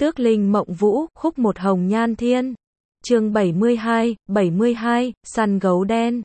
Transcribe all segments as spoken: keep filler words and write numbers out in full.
Tước Linh Mộng Vũ, khúc một Hồng Nhan Thiên. Chương bảy mươi hai, bảy mươi hai, săn gấu đen.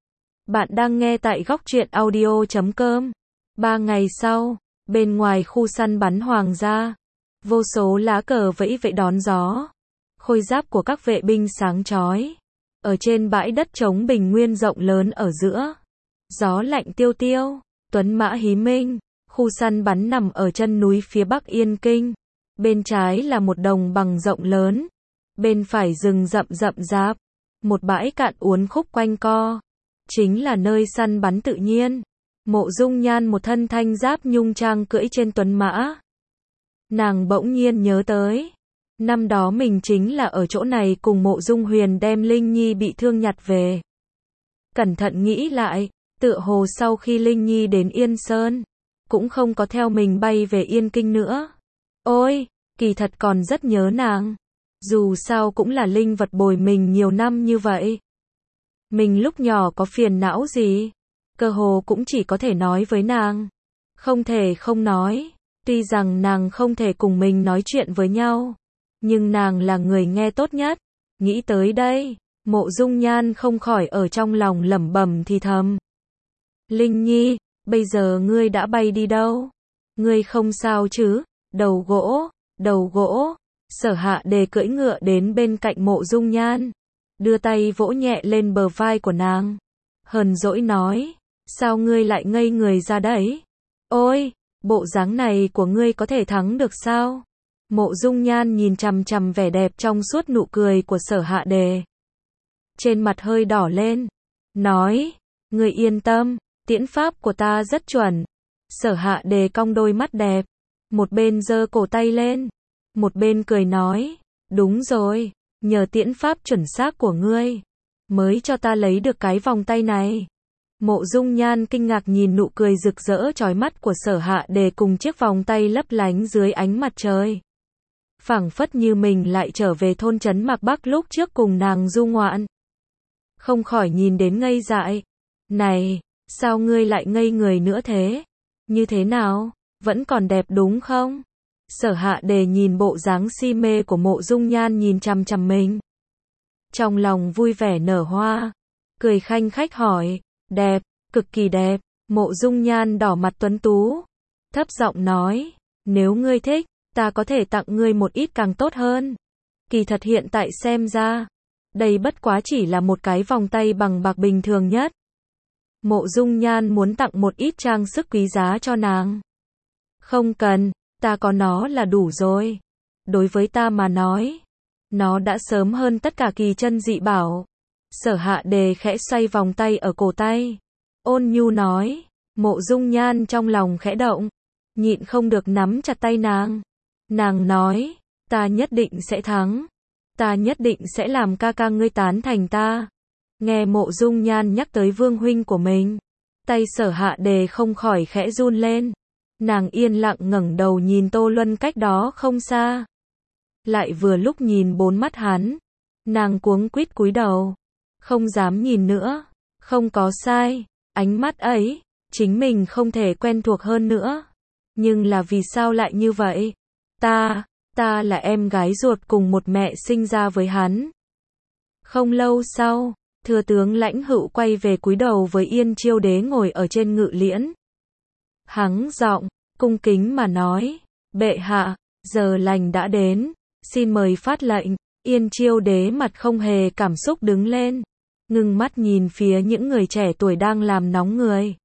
Bạn đang nghe tại góc truyện audio chấm com. Ba ngày sau, bên ngoài khu săn bắn hoàng gia, vô số lá cờ vẫy vẫy đón gió. Khôi giáp của các vệ binh sáng chói. Ở trên bãi đất trống bình nguyên rộng lớn ở giữa, gió lạnh tiêu tiêu, tuấn mã hí minh. Khu săn bắn nằm ở chân núi phía bắc Yên Kinh. Bên trái là một đồng bằng rộng lớn, bên phải rừng rậm rậm rạp, một bãi cạn uốn khúc quanh co, chính là nơi săn bắn tự nhiên. Mộ Dung Nhan một thân thanh giáp nhung trang cưỡi trên tuấn mã. Nàng bỗng nhiên nhớ tới, năm đó mình chính là ở chỗ này cùng Mộ Dung Huyền đem Linh Nhi bị thương nhặt về. Cẩn thận nghĩ lại, tựa hồ sau khi Linh Nhi đến Yên Sơn, cũng không có theo mình bay về Yên Kinh nữa. Ôi, kỳ thật còn rất nhớ nàng. Dù sao cũng là linh vật bồi mình nhiều năm như vậy. Mình lúc nhỏ có phiền não gì, cơ hồ cũng chỉ có thể nói với nàng. Không thể không nói, tuy rằng nàng không thể cùng mình nói chuyện với nhau, nhưng nàng là người nghe tốt nhất. Nghĩ tới đây, Mộ Dung Nhan không khỏi ở trong lòng lẩm bẩm thì thầm. Linh Nhi, bây giờ ngươi đã bay đi đâu? Ngươi không sao chứ? Đầu gỗ, đầu gỗ. Sở Hạ Đề cưỡi ngựa đến bên cạnh Mộ Dung Nhan, đưa tay vỗ nhẹ lên bờ vai của nàng, hờn dỗi nói, sao ngươi lại ngây người ra đấy? Ôi, bộ dáng này của ngươi có thể thắng được sao? Mộ Dung Nhan nhìn chằm chằm vẻ đẹp trong suốt nụ cười của Sở Hạ Đề, trên mặt hơi đỏ lên, nói, ngươi yên tâm, tiễn pháp của ta rất chuẩn. Sở Hạ Đề cong đôi mắt đẹp, một bên giơ cổ tay lên, một bên cười nói, đúng rồi, nhờ tiễn pháp chuẩn xác của ngươi, mới cho ta lấy được cái vòng tay này. Mộ Dung Nhan kinh ngạc nhìn nụ cười rực rỡ chói mắt của Sở Hạ Đề cùng chiếc vòng tay lấp lánh dưới ánh mặt trời. Phảng phất như mình lại trở về thôn trấn Mạc Bắc lúc trước cùng nàng du ngoạn. Không khỏi nhìn đến ngây dại. Này, sao ngươi lại ngây người nữa thế? Như thế nào? Vẫn còn đẹp đúng không? Sở Hạ Đề nhìn bộ dáng si mê của Mộ Dung Nhan nhìn chằm chằm mình, trong lòng vui vẻ nở hoa, cười khanh khách hỏi, đẹp, cực kỳ đẹp. Mộ Dung Nhan đỏ mặt tuấn tú, thấp giọng nói, nếu ngươi thích, ta có thể tặng ngươi một ít càng tốt hơn. Kỳ thật hiện tại xem ra, đây bất quá chỉ là một cái vòng tay bằng bạc bình thường nhất. Mộ Dung Nhan muốn tặng một ít trang sức quý giá cho nàng. Không cần, ta có nó là đủ rồi. Đối với ta mà nói, nó đã sớm hơn tất cả kỳ chân dị bảo. Sở Hạ Đề khẽ xoay vòng tay ở cổ tay, ôn nhu nói. Mộ Dung Nhan trong lòng khẽ động, nhịn không được nắm chặt tay nàng. Nàng nói, ta nhất định sẽ thắng. Ta nhất định sẽ làm ca ca ngươi tán thành ta. Nghe Mộ Dung Nhan nhắc tới vương huynh của mình, tay Sở Hạ Đề không khỏi khẽ run lên. Nàng yên lặng ngẩng đầu nhìn Tô Luân cách đó không xa. Lại vừa lúc nhìn bốn mắt hắn, nàng cuống quýt cúi đầu, không dám nhìn nữa. Không có sai, ánh mắt ấy, chính mình không thể quen thuộc hơn nữa. Nhưng là vì sao lại như vậy? Ta, ta là em gái ruột cùng một mẹ sinh ra với hắn. Không lâu sau, thừa tướng Lãnh Hữu quay về cúi đầu với Yên Chiêu Đế ngồi ở trên ngự liễn. Hắng giọng, cung kính mà nói, bệ hạ, giờ lành đã đến, xin mời phát lệnh. Yên Chiêu Đế mặt không hề cảm xúc đứng lên, ngưng mắt nhìn phía những người trẻ tuổi đang làm nóng người.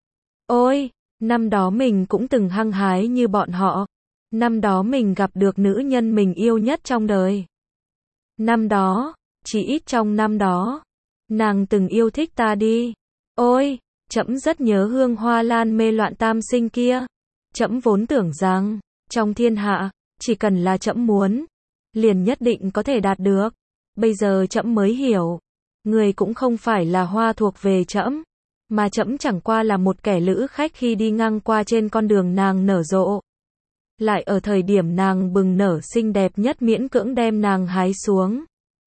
Ôi, năm đó mình cũng từng hăng hái như bọn họ. Năm đó mình gặp được nữ nhân mình yêu nhất trong đời. Năm đó, chỉ ít trong năm đó, nàng từng yêu thích ta đi. Ôi, trẫm rất nhớ hương hoa lan mê loạn tam sinh kia. Trẫm vốn tưởng rằng, trong thiên hạ, chỉ cần là trẫm muốn, liền nhất định có thể đạt được. Bây giờ trẫm mới hiểu, người cũng không phải là hoa thuộc về trẫm, mà trẫm chẳng qua là một kẻ lữ khách khi đi ngang qua trên con đường nàng nở rộ. Lại ở thời điểm nàng bừng nở xinh đẹp nhất miễn cưỡng đem nàng hái xuống.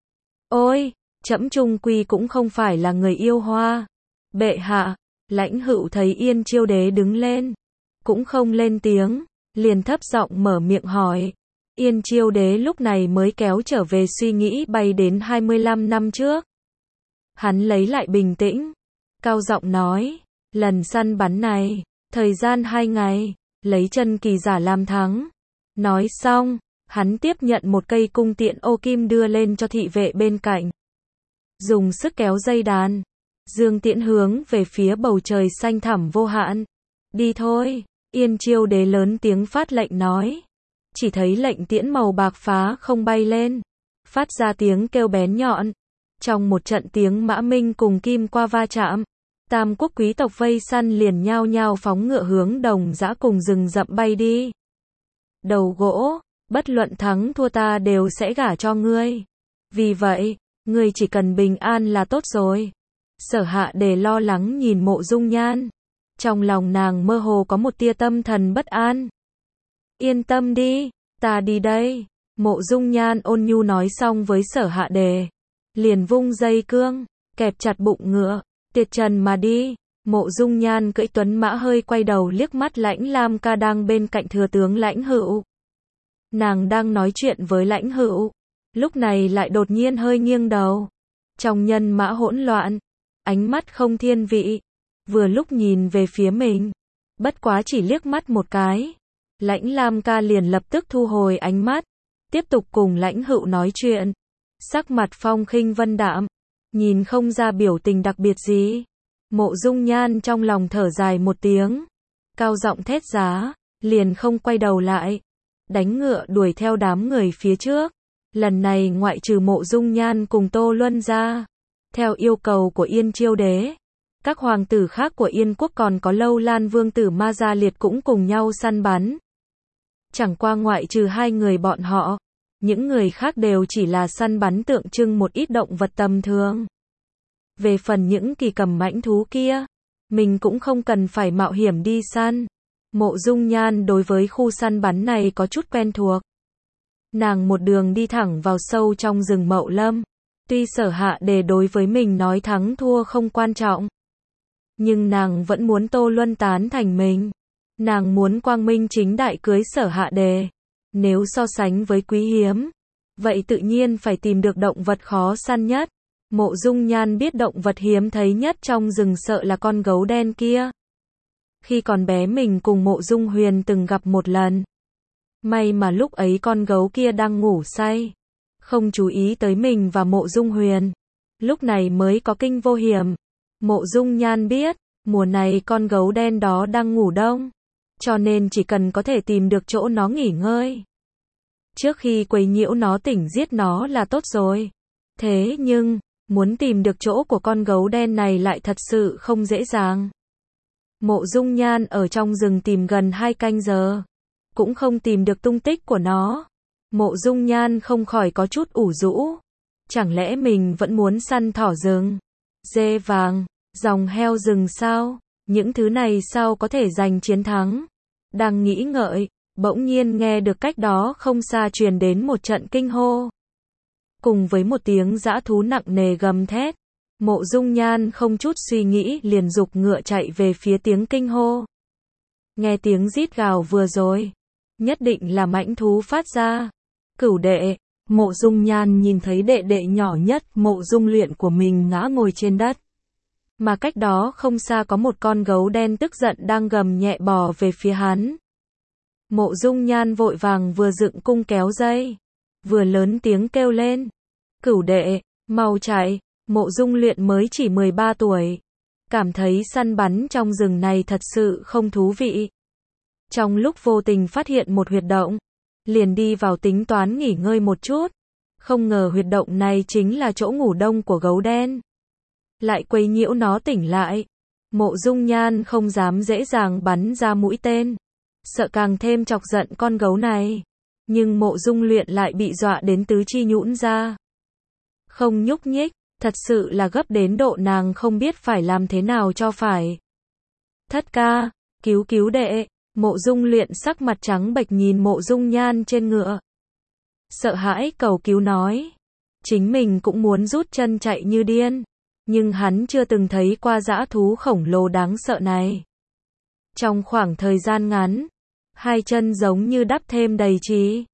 Ôi, trẫm chung quy cũng không phải là người yêu hoa. Bệ hạ, Lãnh Hữu thấy Yên Chiêu Đế đứng lên, cũng không lên tiếng, liền thấp giọng mở miệng hỏi, Yên Chiêu Đế lúc này mới kéo trở về suy nghĩ bay đến hai mươi lăm năm trước. Hắn lấy lại bình tĩnh, cao giọng nói, lần săn bắn này, thời gian hai ngày, lấy chân kỳ giả làm thắng. Nói xong, hắn tiếp nhận một cây cung tiện ô kim đưa lên cho thị vệ bên cạnh. Dùng sức kéo dây đàn, dương tiễn hướng về phía bầu trời xanh thẳm vô hạn. Đi thôi, Yên Chiêu Đế lớn tiếng phát lệnh nói. Chỉ thấy lệnh tiễn màu bạc phá không bay lên, phát ra tiếng kêu bén nhọn. Trong một trận tiếng mã minh cùng kim qua va chạm, tam quốc quý tộc vây săn liền nhao nhao phóng ngựa hướng đồng dã cùng rừng rậm bay đi. Đầu gỗ, bất luận thắng thua ta đều sẽ gả cho ngươi. Vì vậy, ngươi chỉ cần bình an là tốt rồi. Sở Hạ Đề lo lắng nhìn Mộ Dung Nhan. Trong lòng nàng mơ hồ có một tia tâm thần bất an. Yên tâm đi, ta đi đây. Mộ Dung Nhan ôn nhu nói xong với Sở Hạ Đề. Liền vung dây cương, kẹp chặt bụng ngựa, tiệt trần mà đi. Mộ Dung Nhan cưỡi tuấn mã hơi quay đầu liếc mắt Lãnh Lam Ca đang bên cạnh thừa tướng Lãnh Hữu. Nàng đang nói chuyện với Lãnh Hữu, lúc này lại đột nhiên hơi nghiêng đầu. Trong nhân mã hỗn loạn, ánh mắt không thiên vị, vừa lúc nhìn về phía mình, bất quá chỉ liếc mắt một cái. Lãnh Lam Ca liền lập tức thu hồi ánh mắt, tiếp tục cùng Lãnh Hữu nói chuyện. Sắc mặt phong khinh vân đạm, nhìn không ra biểu tình đặc biệt gì. Mộ Dung Nhan trong lòng thở dài một tiếng, cao giọng thét giá, liền không quay đầu lại, đánh ngựa đuổi theo đám người phía trước. Lần này ngoại trừ Mộ Dung Nhan cùng Tô Luân ra, theo yêu cầu của Yên Chiêu Đế, các hoàng tử khác của Yên quốc còn có Lâu Lan vương tử Ma Gia Liệt cũng cùng nhau săn bắn. Chẳng qua ngoại trừ hai người bọn họ, những người khác đều chỉ là săn bắn tượng trưng một ít động vật tầm thường. Về phần những kỳ cầm mãnh thú kia, mình cũng không cần phải mạo hiểm đi săn. Mộ Dung Nhan đối với khu săn bắn này có chút quen thuộc. Nàng một đường đi thẳng vào sâu trong rừng Mậu Lâm. Tuy Sở Hạ Đề đối với mình nói thắng thua không quan trọng, nhưng nàng vẫn muốn Tô Luân tán thành mình. Nàng muốn quang minh chính đại cưới Sở Hạ Đề. Nếu so sánh với quý hiếm, vậy tự nhiên phải tìm được động vật khó săn nhất. Mộ Dung Nhan biết động vật hiếm thấy nhất trong rừng sợ là con gấu đen kia. Khi còn bé mình cùng Mộ Dung Huyền từng gặp một lần. May mà lúc ấy con gấu kia đang ngủ say, không chú ý tới mình và Mộ Dung Huyền. Lúc này mới có kinh vô hiểm. Mộ Dung Nhan biết, mùa này con gấu đen đó đang ngủ đông, cho nên chỉ cần có thể tìm được chỗ nó nghỉ ngơi, trước khi quấy nhiễu nó tỉnh giết nó là tốt rồi. Thế nhưng, muốn tìm được chỗ của con gấu đen này lại thật sự không dễ dàng. Mộ Dung Nhan ở trong rừng tìm gần hai canh giờ, cũng không tìm được tung tích của nó. Mộ Dung Nhan không khỏi có chút ủ rũ. Chẳng lẽ mình vẫn muốn săn thỏ rừng, dê vàng, dòng heo rừng sao? Những thứ này sao có thể giành chiến thắng? Đang nghĩ ngợi, bỗng nhiên nghe được cách đó không xa truyền đến một trận kinh hô. Cùng với một tiếng dã thú nặng nề gầm thét, Mộ Dung Nhan không chút suy nghĩ liền giục ngựa chạy về phía tiếng kinh hô. Nghe tiếng rít gào vừa rồi, nhất định là mãnh thú phát ra. Cửu đệ, Mộ Dung Nhan nhìn thấy đệ đệ nhỏ nhất Mộ Dung Luyện của mình ngã ngồi trên đất. Mà cách đó không xa có một con gấu đen tức giận đang gầm nhẹ bò về phía hắn. Mộ Dung Nhan vội vàng vừa dựng cung kéo dây, vừa lớn tiếng kêu lên. Cửu đệ, mau chạy. Mộ Dung Luyện mới chỉ mười ba tuổi, cảm thấy săn bắn trong rừng này thật sự không thú vị. Trong lúc vô tình phát hiện một huyệt động, liền đi vào tính toán nghỉ ngơi một chút. Không ngờ huyệt động này chính là chỗ ngủ đông của gấu đen. Lại quấy nhiễu nó tỉnh lại. Mộ Dung Nhan không dám dễ dàng bắn ra mũi tên, sợ càng thêm chọc giận con gấu này. Nhưng Mộ Dung Luyện lại bị dọa đến tứ chi nhũn ra, không nhúc nhích, thật sự là gấp đến độ nàng không biết phải làm thế nào cho phải. Thất ca, cứu cứu đệ. Mộ Dung Luyện sắc mặt trắng bệch nhìn Mộ Dung Nhan trên ngựa, sợ hãi cầu cứu nói. Chính mình cũng muốn rút chân chạy như điên, nhưng hắn chưa từng thấy qua dã thú khổng lồ đáng sợ này. Trong khoảng thời gian ngắn, hai chân giống như đắp thêm đầy trí,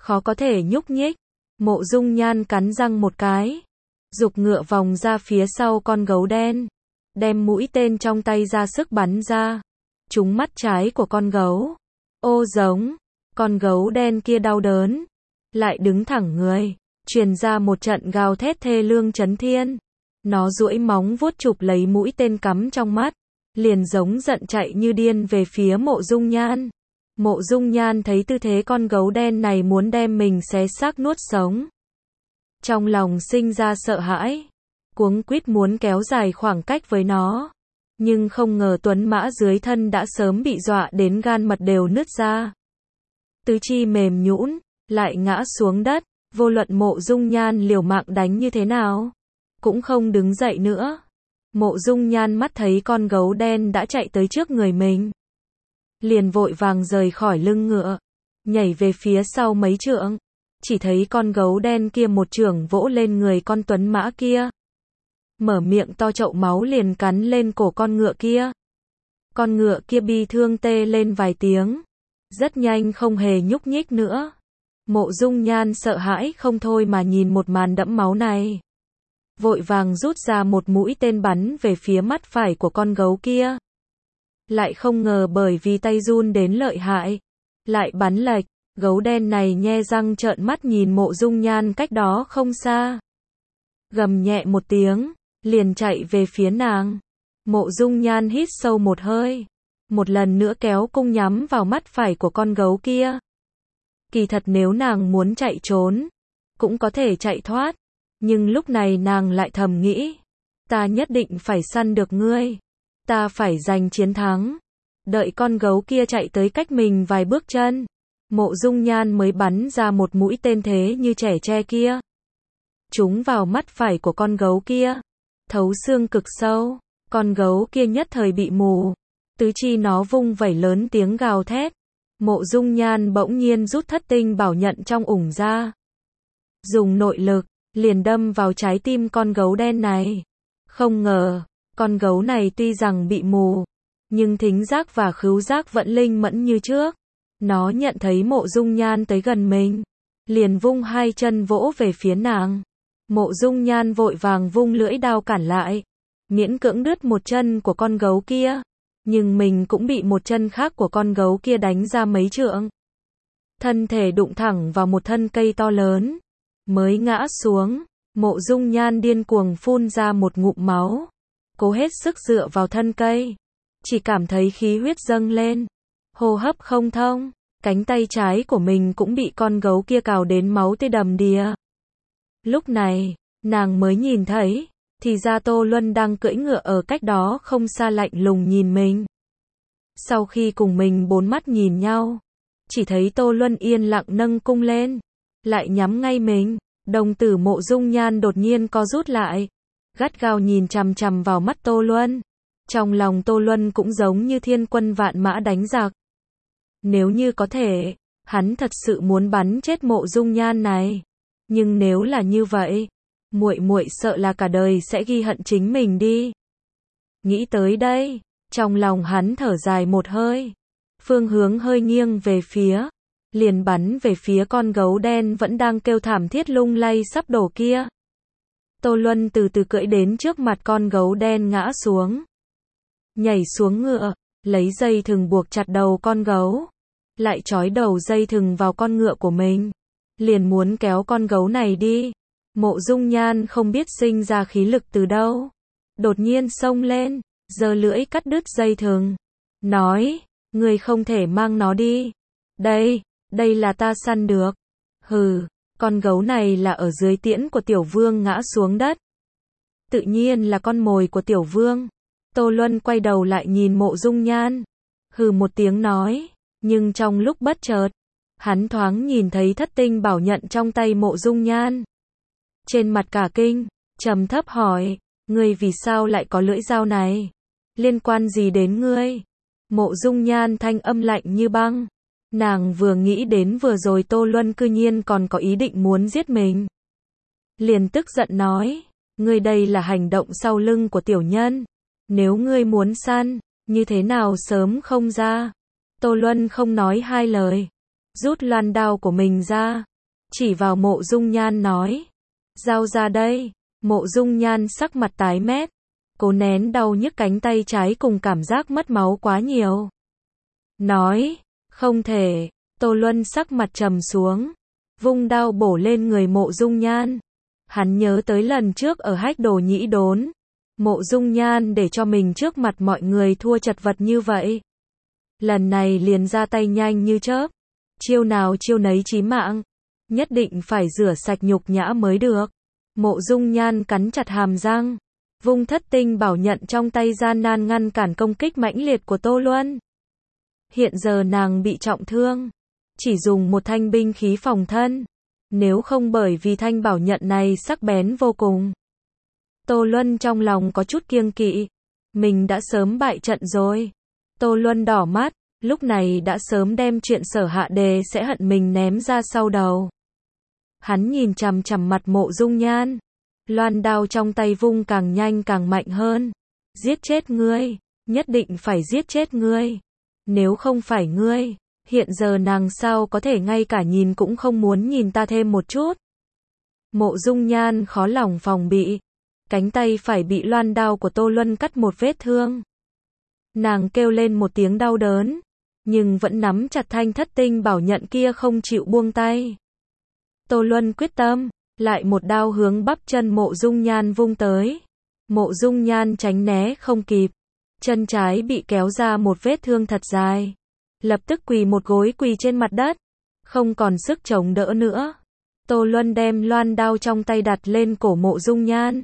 khó có thể nhúc nhích. Mộ Dung Nhan cắn răng một cái, giục ngựa vòng ra phía sau con gấu đen, đem mũi tên trong tay ra sức bắn ra, trúng mắt trái của con gấu. Ô giống, con gấu đen kia đau đớn, lại đứng thẳng người, truyền ra một trận gào thét thê lương chấn thiên. Nó duỗi móng vuốt chụp lấy mũi tên cắm trong mắt, liền giống giận chạy như điên về phía Mộ Dung Nhan. Mộ Dung Nhan thấy tư thế con gấu đen này muốn đem mình xé xác nuốt sống, trong lòng sinh ra sợ hãi, cuống quýt muốn kéo dài khoảng cách với nó, nhưng không ngờ tuấn mã dưới thân đã sớm bị dọa đến gan mật đều nứt ra, tứ chi mềm nhũn, lại ngã xuống đất. Vô luận Mộ Dung Nhan liều mạng đánh như thế nào, cũng không đứng dậy nữa. Mộ Dung Nhan mắt thấy con gấu đen đã chạy tới trước người mình, liền vội vàng rời khỏi lưng ngựa, nhảy về phía sau mấy trượng, chỉ thấy con gấu đen kia một chưởng vỗ lên người con tuấn mã kia, mở miệng to chậu máu liền cắn lên cổ con ngựa kia. Con ngựa kia bi thương tê lên vài tiếng, rất nhanh không hề nhúc nhích nữa. Mộ Dung Nhan sợ hãi không thôi mà nhìn một màn đẫm máu này, vội vàng rút ra một mũi tên bắn về phía mắt phải của con gấu kia. Lại không ngờ bởi vì tay run đến lợi hại, lại bắn lệch, gấu đen này nhe răng trợn mắt nhìn Mộ Dung Nhan cách đó không xa. Gầm nhẹ một tiếng, liền chạy về phía nàng. Mộ Dung Nhan hít sâu một hơi, một lần nữa kéo cung nhắm vào mắt phải của con gấu kia. Kỳ thật nếu nàng muốn chạy trốn, cũng có thể chạy thoát, nhưng lúc này nàng lại thầm nghĩ, ta nhất định phải săn được ngươi, ta phải giành chiến thắng. Đợi con gấu kia chạy tới cách mình vài bước chân, Mộ Dung Nhan mới bắn ra một mũi tên thế như trẻ tre kia, trúng vào mắt phải của con gấu kia, thấu xương cực sâu. Con gấu kia nhất thời bị mù, tứ chi nó vung vẩy lớn tiếng gào thét. Mộ Dung Nhan bỗng nhiên rút thất tinh bảo nhận trong ủng ra, dùng nội lực, liền đâm vào trái tim con gấu đen này. Không ngờ, con gấu này tuy rằng bị mù, nhưng thính giác và khứu giác vẫn linh mẫn như trước. Nó nhận thấy Mộ Dung Nhan tới gần mình, liền vung hai chân vỗ về phía nàng. Mộ Dung Nhan vội vàng vung lưỡi đao cản lại, miễn cưỡng đứt một chân của con gấu kia, nhưng mình cũng bị một chân khác của con gấu kia đánh ra mấy trượng. Thân thể đụng thẳng vào một thân cây to lớn, mới ngã xuống. Mộ Dung Nhan điên cuồng phun ra một ngụm máu, cố hết sức dựa vào thân cây, chỉ cảm thấy khí huyết dâng lên, hô hấp không thông, cánh tay trái của mình cũng bị con gấu kia cào đến máu tươi đầm đìa. Lúc này, nàng mới nhìn thấy, thì ra Tô Luân đang cưỡi ngựa ở cách đó không xa lạnh lùng nhìn mình. Sau khi cùng mình bốn mắt nhìn nhau, chỉ thấy Tô Luân yên lặng nâng cung lên, lại nhắm ngay mình. Đồng tử Mộ Dung Nhan đột nhiên co rút lại, gắt gao nhìn chằm chằm vào mắt Tô Luân. Trong lòng Tô Luân cũng giống như thiên quân vạn mã đánh giặc. Nếu như có thể, hắn thật sự muốn bắn chết Mộ Dung Nhan này. Nhưng nếu là như vậy, muội muội sợ là cả đời sẽ ghi hận chính mình đi. Nghĩ tới đây, trong lòng hắn thở dài một hơi, phương hướng hơi nghiêng về phía, liền bắn về phía con gấu đen vẫn đang kêu thảm thiết lung lay sắp đổ kia. Tô Luân từ từ cưỡi đến trước mặt con gấu đen ngã xuống, nhảy xuống ngựa, lấy dây thừng buộc chặt đầu con gấu, lại trói đầu dây thừng vào con ngựa của mình, liền muốn kéo con gấu này đi. Mộ Dung Nhan không biết sinh ra khí lực từ đâu, đột nhiên xông lên, giơ lưỡi cắt đứt dây thừng, nói, ngươi không thể mang nó đi. Đây, đây là ta săn được. Hừ, con gấu này là ở dưới tiễn của tiểu vương ngã xuống đất, tự nhiên là con mồi của tiểu vương. Tô Luân quay đầu lại nhìn Mộ Dung Nhan, hừ một tiếng nói, nhưng trong lúc bất chợt, hắn thoáng nhìn thấy thất tinh bảo nhận trong tay Mộ Dung Nhan. Trên mặt cả kinh, trầm thấp hỏi, ngươi vì sao lại có lưỡi dao này? Liên quan gì đến ngươi? Mộ Dung Nhan thanh âm lạnh như băng. Nàng vừa nghĩ đến vừa rồi Tô Luân cư nhiên còn có ý định muốn giết mình, liền tức giận nói, ngươi đây là hành động sau lưng của tiểu nhân. Nếu ngươi muốn săn, như thế nào sớm không ra? Tô Luân không nói hai lời, rút loan đao của mình ra, chỉ vào Mộ Dung Nhan nói. Giao ra đây. Mộ Dung Nhan sắc mặt tái mét, cố nén đau nhức cánh tay trái cùng cảm giác mất máu quá nhiều. Nói, không thể. Tô Luân sắc mặt trầm xuống, vung đao bổ lên người Mộ Dung Nhan. Hắn nhớ tới lần trước ở Hách Đồ Nhĩ Đốn, Mộ Dung Nhan để cho mình trước mặt mọi người thua chật vật như vậy. Lần này liền ra tay nhanh như chớp, chiêu nào chiêu nấy chí mạng, nhất định phải rửa sạch nhục nhã mới được. Mộ Dung Nhan cắn chặt hàm răng, vung thất tinh bảo nhận trong tay gian nan ngăn cản công kích mãnh liệt của Tô Luân. Hiện giờ nàng bị trọng thương, chỉ dùng một thanh binh khí phòng thân, nếu không bởi vì thanh bảo nhận này sắc bén vô cùng. Tô Luân trong lòng có chút kiêng kỵ, mình đã sớm bại trận rồi. Tô Luân đỏ mắt, lúc này đã sớm đem chuyện Sở Hạ Đề sẽ hận mình ném ra sau đầu. Hắn nhìn chằm chằm mặt Mộ Dung Nhan, loan đao trong tay vung càng nhanh càng mạnh hơn. Giết chết ngươi, nhất định phải giết chết ngươi. Nếu không phải ngươi, hiện giờ nàng sao có thể ngay cả nhìn cũng không muốn nhìn ta thêm một chút. Mộ Dung Nhan khó lòng phòng bị, cánh tay phải bị loan đao của Tô Luân cắt một vết thương. Nàng kêu lên một tiếng đau đớn, nhưng vẫn nắm chặt thanh thất tinh bảo nhận kia không chịu buông tay. Tô Luân quyết tâm, lại một đao hướng bắp chân Mộ Dung Nhan vung tới. Mộ Dung Nhan tránh né không kịp, chân trái bị kéo ra một vết thương thật dài, lập tức quỳ một gối quỳ trên mặt đất, không còn sức chống đỡ nữa. Tô Luân đem loan đao trong tay đặt lên cổ Mộ Dung Nhan.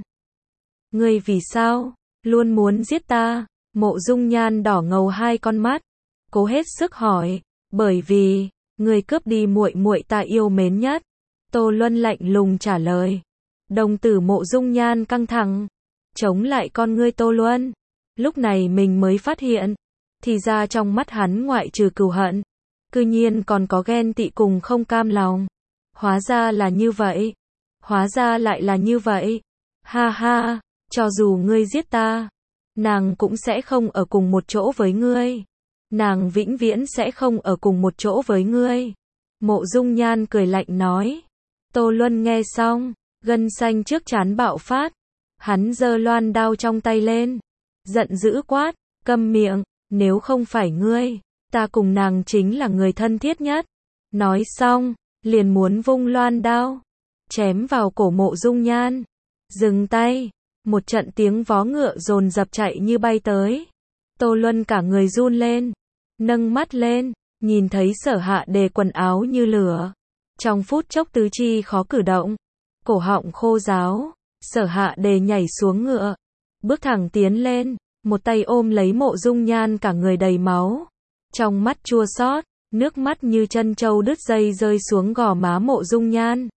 Ngươi vì sao luôn muốn giết ta? Mộ Dung Nhan đỏ ngầu hai con mắt, cố hết sức hỏi. Bởi vì ngươi cướp đi muội muội ta yêu mến nhất. Tô Luân lạnh lùng trả lời. Đồng tử Mộ Dung Nhan căng thẳng, chống lại con ngươi Tô Luân. Lúc này mình mới phát hiện, thì ra trong mắt hắn ngoại trừ cừu hận, cư nhiên còn có ghen tị cùng không cam lòng. Hóa ra là như vậy. Hóa ra lại là như vậy. Ha ha, cho dù ngươi giết ta, nàng cũng sẽ không ở cùng một chỗ với ngươi. Nàng vĩnh viễn sẽ không ở cùng một chỗ với ngươi. Mộ Dung Nhan cười lạnh nói. Tô Luân nghe xong, gân xanh trước trán bạo phát. Hắn giơ loan đao trong tay lên, giận dữ quát, câm miệng, nếu không phải ngươi, ta cùng nàng chính là người thân thiết nhất. Nói xong, liền muốn vung loan đao, chém vào cổ Mộ Dung Nhan. Dừng tay, một trận tiếng vó ngựa dồn dập chạy như bay tới. Tô Luân cả người run lên, nâng mắt lên, nhìn thấy Sở Hạ Đề quần áo như lửa. Trong phút chốc tứ chi khó cử động, cổ họng khô ráo. Sở Hạ Đề nhảy xuống ngựa, bước thẳng tiến lên, một tay ôm lấy Mộ Dung Nhan cả người đầy máu. Trong mắt chua xót, nước mắt như chân trâu đứt dây rơi xuống gò má Mộ Dung Nhan.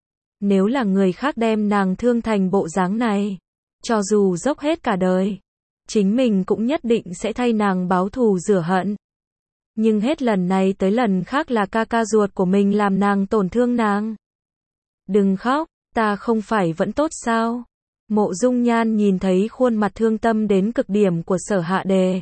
Nếu là người khác đem nàng thương thành bộ dáng này, cho dù dốc hết cả đời, chính mình cũng nhất định sẽ thay nàng báo thù rửa hận. Nhưng hết lần này tới lần khác là ca ca ruột của mình làm nàng tổn thương nàng. Đừng khóc, ta không phải vẫn tốt sao? Mộ Dung Nhan nhìn thấy khuôn mặt thương tâm đến cực điểm của Sở Hạ Đề,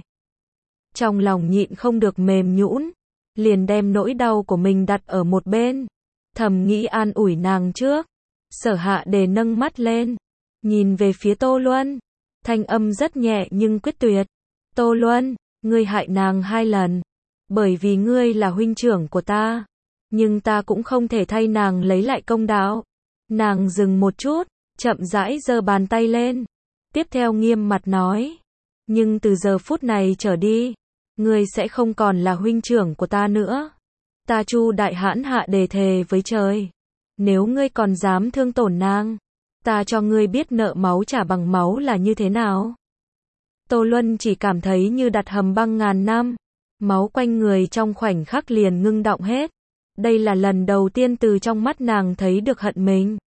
trong lòng nhịn không được mềm nhũn, liền đem nỗi đau của mình đặt ở một bên, thầm nghĩ an ủi nàng trước. Sở Hạ Đề nâng mắt lên, nhìn về phía Tô Luân, thanh âm rất nhẹ nhưng quyết tuyệt. Tô Luân, ngươi hại nàng hai lần, bởi vì ngươi là huynh trưởng của ta, nhưng ta cũng không thể thay nàng lấy lại công đạo. Nàng dừng một chút, chậm rãi giơ bàn tay lên, tiếp theo nghiêm mặt nói, nhưng từ giờ phút này trở đi, ngươi sẽ không còn là huynh trưởng của ta nữa. Ta Chu Đại Hãn Hạ Đề thề với trời, nếu ngươi còn dám thương tổn nàng, ta cho ngươi biết nợ máu trả bằng máu là như thế nào. Tô Luân chỉ cảm thấy như đặt hầm băng ngàn năm, máu quanh người trong khoảnh khắc liền ngưng đọng hết. Đây là lần đầu tiên từ trong mắt nàng thấy được hận mình.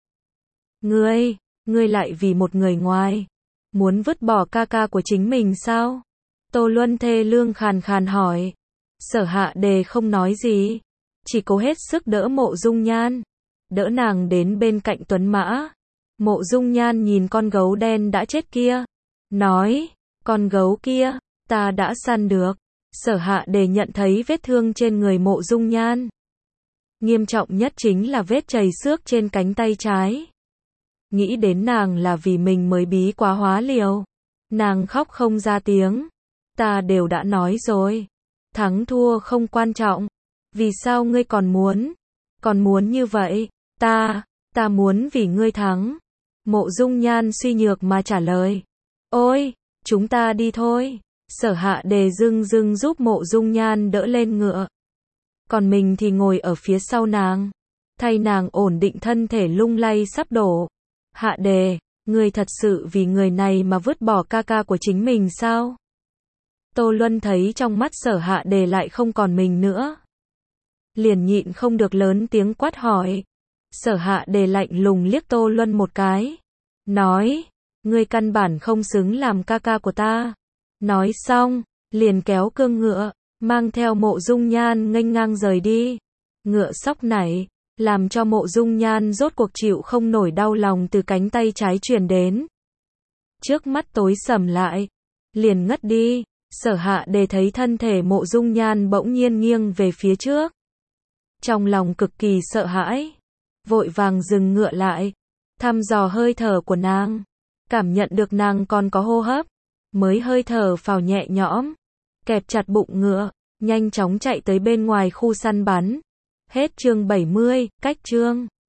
Ngươi, ngươi lại vì một người ngoài, muốn vứt bỏ ca ca của chính mình sao? Tô Luân thê lương khàn khàn hỏi. Sở Hạ Đề không nói gì, chỉ cố hết sức đỡ Mộ Dung Nhan, đỡ nàng đến bên cạnh tuấn mã. Mộ Dung Nhan nhìn con gấu đen đã chết kia, nói, con gấu kia, ta đã săn được. Sở Hạ Đề nhận thấy vết thương trên người Mộ Dung Nhan, Nghiêm trọng nhất chính là vết chầy xước trên cánh tay trái. Nghĩ đến nàng là vì mình mới bí quá hóa liều. Nàng khóc không ra tiếng. Ta đều đã nói rồi. Thắng thua không quan trọng. Vì sao ngươi còn muốn? Còn muốn như vậy? Ta, ta muốn vì ngươi thắng. Mộ Dung Nhan suy nhược mà trả lời. Ôi, chúng ta đi thôi. Sở Hạ Đề dưng dưng giúp Mộ Dung Nhan đỡ lên ngựa. Còn mình thì ngồi ở phía sau nàng. Thay nàng ổn định thân thể lung lay sắp đổ. Hạ Đề, ngươi thật sự vì người này mà vứt bỏ ca ca của chính mình sao? Tô Luân thấy trong mắt Sở Hạ Đề lại không còn mình nữa. Liền nhịn không được lớn tiếng quát hỏi. Sở Hạ Đề lạnh lùng liếc Tô Luân một cái. Nói, ngươi căn bản không xứng làm ca ca của ta. Nói xong, liền kéo cương ngựa, mang theo Mộ Dung Nhan nghênh ngang rời đi. Ngựa sóc nảy, làm cho Mộ Dung Nhan rốt cuộc chịu không nổi đau lòng từ cánh tay trái truyền đến. Trước mắt tối sầm lại, liền ngất đi. Sở Hạ Đề thấy thân thể Mộ Dung Nhan bỗng nhiên nghiêng về phía trước. Trong lòng cực kỳ sợ hãi, vội vàng dừng ngựa lại, thăm dò hơi thở của nàng, cảm nhận được nàng còn có hô hấp, mới hơi thở phào nhẹ nhõm, kẹp chặt bụng ngựa, nhanh chóng chạy tới bên ngoài khu săn bắn. Hết chương bảy mươi, cách chương